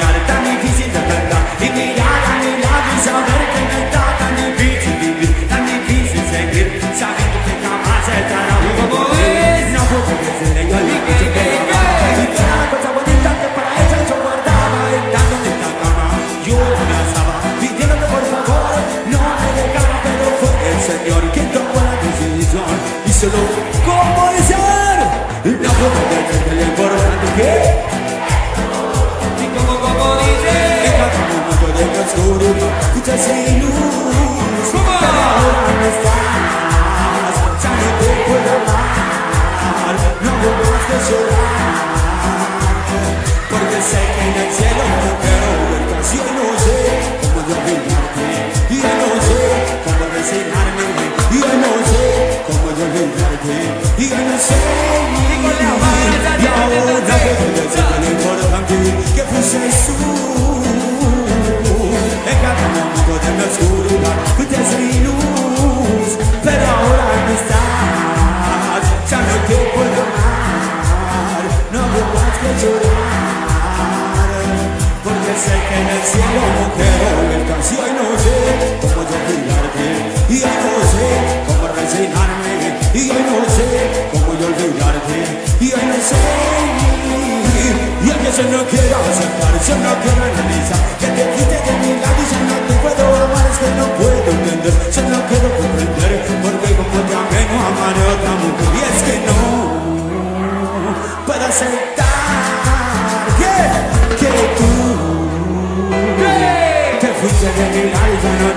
olvidar, tan difícil de verdad. Y mirar a mi lado y saber que me está tan difícil vivir, tan difícil seguir, sabiendo que jamás estará vivo por mí. No puedo decirle yo al que se queda. Y cada cosa bonita que para ella yo guardaba, estando en esta cama, yo la abrazaba, pidiéndole por favor, no me dejara, pero fue el Señor quien tomó la decisión. Y solo como ser, no puedo decirle lo importante que y como dice, en cada momento de mi oscuridad, escuchas sin luz, pero ahora no estás, ya no te puedo amar, no puedo más que llorar, porque sé que en el cielo no quiero verte así, y no sé cómo yo olvidarte, y yo no sé cómo resignarme, y yo no sé cómo yo olvidarte, y yo no sé, y ahora puedo decirte lo importante que fuiste tú. En cada momento de mi oscuridad fuiste sin luz, pero ahora no estás, ya no te puedo amar, no puedo más que llorar, porque sé que en el cielo no quiero verte así, y no sé cómo yo olvidarte, y yo no sé cómo resignarme, y yo no sé cómo yo olvidarte, y yo no sé, y a veces no quiero aceptar, yo no quiero analizar, que te quite de mi lado y ya no te puedo amar, es que no puedo entender, yo no quiero comprender, porque como te amé no amaré a otra mujer, y es que no puedo aceptar que tú te fuiste de mi lado y ya no